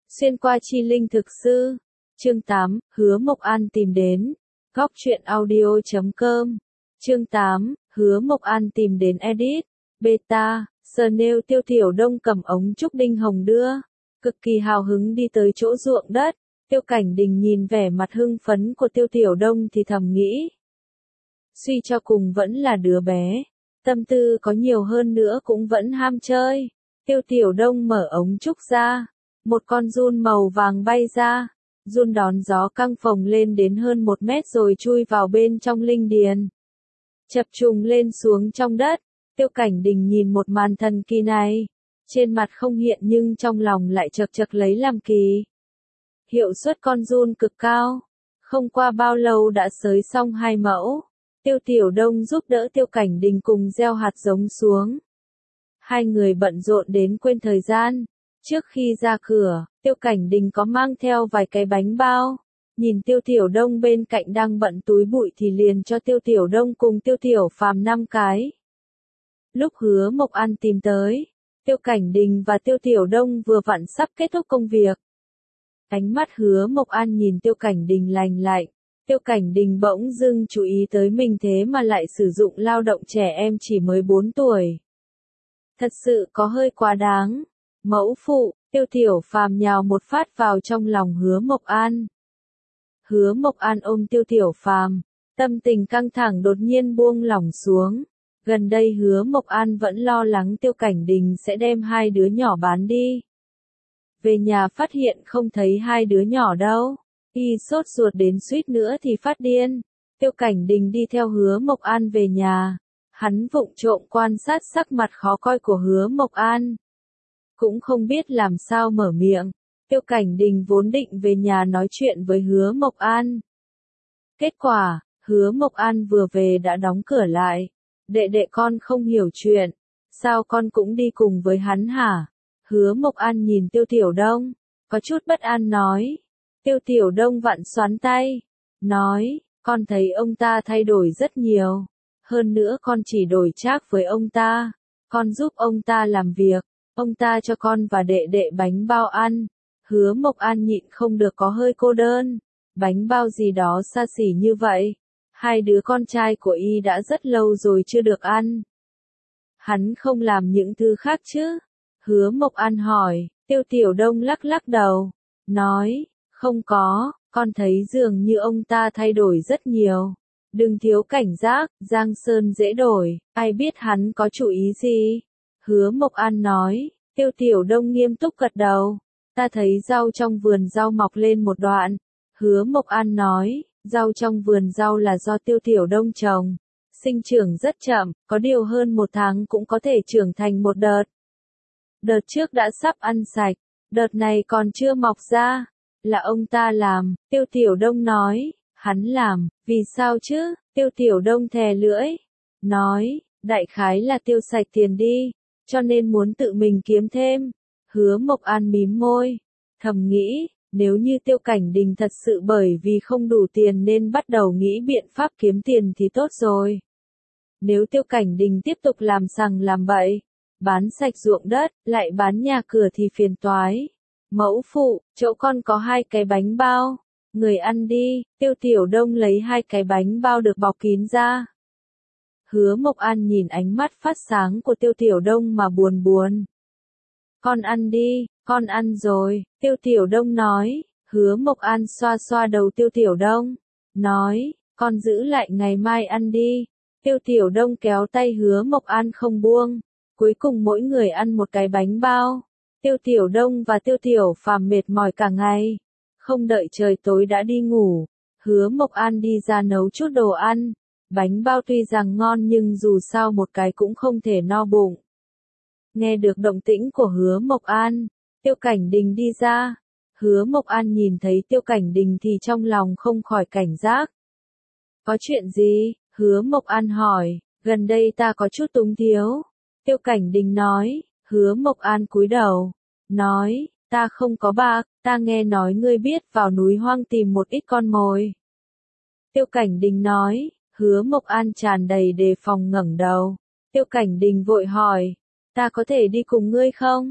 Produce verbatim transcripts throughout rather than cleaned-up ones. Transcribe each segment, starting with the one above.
Xuyên qua chi linh thực sư. Chương tám, Hứa Mộc An tìm đến. Góc truyện audio chấm com. Chương tám, Hứa Mộc An tìm đến edit. Beta, Snail Tiêu Tiểu Đông cầm ống trúc đinh hồng đưa. Cực kỳ hào hứng đi tới chỗ ruộng đất. Tiêu Cảnh Đình nhìn vẻ mặt hưng phấn của Tiêu Tiểu Đông thì thầm nghĩ. Suy cho cùng vẫn là đứa bé. Tâm tư có nhiều hơn nữa cũng vẫn ham chơi. Tiêu Tiểu Đông mở ống trúc ra. Một con giun màu vàng bay ra. Giun đón gió căng phồng lên đến hơn một mét rồi chui vào bên trong linh điền. Chập trùng lên xuống trong đất. Tiêu Cảnh Đình nhìn một màn thần kỳ này. Trên mặt không hiện nhưng trong lòng lại chật chật lấy làm kỳ. Hiệu suất con giun cực cao. Không qua bao lâu đã xới xong hai mẫu. Tiêu Tiểu Đông giúp đỡ Tiêu Cảnh Đình cùng gieo hạt giống xuống. Hai người bận rộn đến quên thời gian. Trước khi ra cửa, Tiêu Cảnh Đình có mang theo vài cái bánh bao. Nhìn Tiêu Tiểu Đông bên cạnh đang bận túi bụi thì liền cho Tiêu Tiểu Đông cùng Tiêu Tiểu Phàm năm cái. Lúc Hứa Mộc An tìm tới, Tiêu Cảnh Đình và Tiêu Tiểu Đông vừa vặn sắp kết thúc công việc. Ánh mắt Hứa Mộc An nhìn Tiêu Cảnh Đình lành lạnh. Tiêu Cảnh Đình bỗng dưng chú ý tới mình thế mà lại sử dụng lao động trẻ em chỉ mới bốn tuổi. Thật sự có hơi quá đáng. Mẫu phụ, Tiêu Tiểu Phàm nhào một phát vào trong lòng Hứa Mộc An. Hứa Mộc An ôm Tiêu Tiểu Phàm, tâm tình căng thẳng đột nhiên buông lỏng xuống. Gần đây Hứa Mộc An vẫn lo lắng Tiêu Cảnh Đình sẽ đem hai đứa nhỏ bán đi. Về nhà phát hiện không thấy hai đứa nhỏ đâu. Y sốt ruột đến suýt nữa thì phát điên. Tiêu Cảnh Đình đi theo Hứa Mộc An về nhà. Hắn vụng trộm quan sát sắc mặt khó coi của Hứa Mộc An. Cũng không biết làm sao mở miệng. Tiêu Cảnh Đình vốn định về nhà nói chuyện với Hứa Mộc An. Kết quả, Hứa Mộc An vừa về đã đóng cửa lại. Đệ đệ con không hiểu chuyện. Sao con cũng đi cùng với hắn hả? Hứa Mộc An nhìn Tiêu Tiểu Đông. Có chút bất an nói. Tiêu Tiểu Đông vặn xoắn tay. Nói, con thấy ông ta thay đổi rất nhiều. Hơn nữa con chỉ đổi trác với ông ta. Con giúp ông ta làm việc. Ông ta cho con và đệ đệ bánh bao ăn. Hứa Mộc An nhịn không được có hơi cô đơn. Bánh bao gì đó xa xỉ như vậy. Hai đứa con trai của y đã rất lâu rồi chưa được ăn. Hắn không làm những thứ khác chứ? Hứa Mộc An hỏi. Tiêu Tiểu Đông lắc lắc đầu. Nói, không có, con thấy dường như ông ta thay đổi rất nhiều. Đừng thiếu cảnh giác, Giang Sơn dễ đổi, ai biết hắn có chủ ý gì? Hứa Mộc An nói. Tiêu Tiểu Đông nghiêm túc gật đầu. Ta thấy rau trong vườn rau mọc lên một đoạn. Hứa Mộc An nói, rau trong vườn rau là do Tiêu Tiểu Đông trồng. Sinh trưởng rất chậm, có điều hơn một tháng cũng có thể trưởng thành một đợt. Đợt trước đã sắp ăn sạch, đợt này còn chưa mọc ra. Là ông ta làm, Tiêu Tiểu Đông nói. Hắn làm, vì sao chứ? Tiêu Tiểu Đông thè lưỡi. Nói, đại khái là tiêu sạch tiền đi. Cho nên muốn tự mình kiếm thêm. Hứa Mộc An mím môi. Thầm nghĩ, nếu như Tiêu Cảnh Đình thật sự bởi vì không đủ tiền nên bắt đầu nghĩ biện pháp kiếm tiền thì tốt rồi. Nếu Tiêu Cảnh Đình tiếp tục làm sằng làm bậy, bán sạch ruộng đất, lại bán nhà cửa thì phiền toái. Mẫu phụ, chỗ con có hai cái bánh bao. Người ăn đi. Tiêu Tiểu Đông lấy hai cái bánh bao được bọc kín ra. Hứa Mộc An nhìn ánh mắt phát sáng của Tiêu Tiểu Đông mà buồn buồn. Con ăn đi, con ăn rồi, Tiêu Tiểu Đông nói. Hứa Mộc An xoa xoa đầu Tiêu Tiểu Đông. Nói, con giữ lại ngày mai ăn đi. Tiêu Tiểu Đông kéo tay Hứa Mộc An không buông. Cuối cùng mỗi người ăn một cái bánh bao. Tiêu Tiểu Đông và Tiêu Tiểu Phàm mệt mỏi cả ngày. Không đợi trời tối đã đi ngủ. Hứa Mộc An đi ra nấu chút đồ ăn. Bánh bao tuy rằng ngon nhưng dù sao một cái cũng không thể no bụng. Nghe được động tĩnh của Hứa Mộc An, Tiêu Cảnh Đình đi ra. Hứa Mộc An nhìn thấy Tiêu Cảnh Đình thì trong lòng không khỏi cảnh giác. Có chuyện gì? Hứa Mộc An hỏi. Gần đây ta có chút túng thiếu. Tiêu Cảnh Đình nói. Hứa Mộc An cúi đầu. Nói, ta không có bạc, ta nghe nói ngươi biết vào núi hoang tìm một ít con mồi. Tiêu Cảnh Đình nói. Hứa Mộc An tràn đầy đề phòng ngẩng đầu. Tiêu Cảnh Đình vội hỏi. Ta có thể đi cùng ngươi không?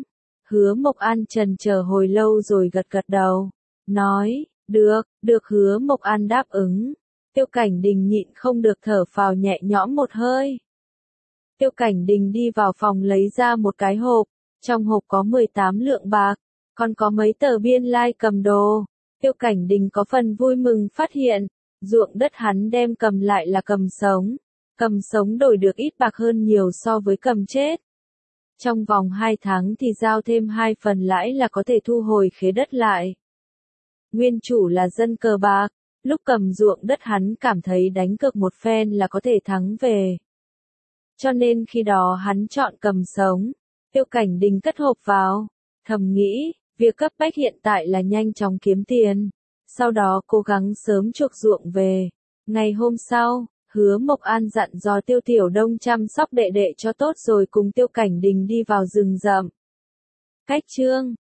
Hứa Mộc An trần chờ hồi lâu rồi gật gật đầu, nói, được, được. Hứa Mộc An đáp ứng. Tiêu Cảnh Đình nhịn không được thở phào nhẹ nhõm một hơi. Tiêu Cảnh Đình đi vào phòng lấy ra một cái hộp, trong hộp có mười tám lượng bạc, còn có mấy tờ biên lai cầm đồ. Tiêu Cảnh Đình có phần vui mừng phát hiện, ruộng đất hắn đem cầm lại là cầm sống, cầm sống đổi được ít bạc hơn nhiều so với cầm chết. Trong vòng hai tháng thì giao thêm hai phần lãi là có thể thu hồi khế đất lại. Nguyên chủ là dân cờ bạc, lúc cầm ruộng đất hắn cảm thấy đánh cược một phen là có thể thắng về. Cho nên khi đó hắn chọn cầm sống. Tiêu Cảnh Đình cất hộp vào, thầm nghĩ, việc cấp bách hiện tại là nhanh chóng kiếm tiền, sau đó cố gắng sớm chuộc ruộng về. Ngày hôm sau, Hứa Mộc An dặn dò Tiêu Tiểu Đông chăm sóc đệ đệ cho tốt rồi cùng Tiêu Cảnh Đình đi vào rừng rậm. Cách chương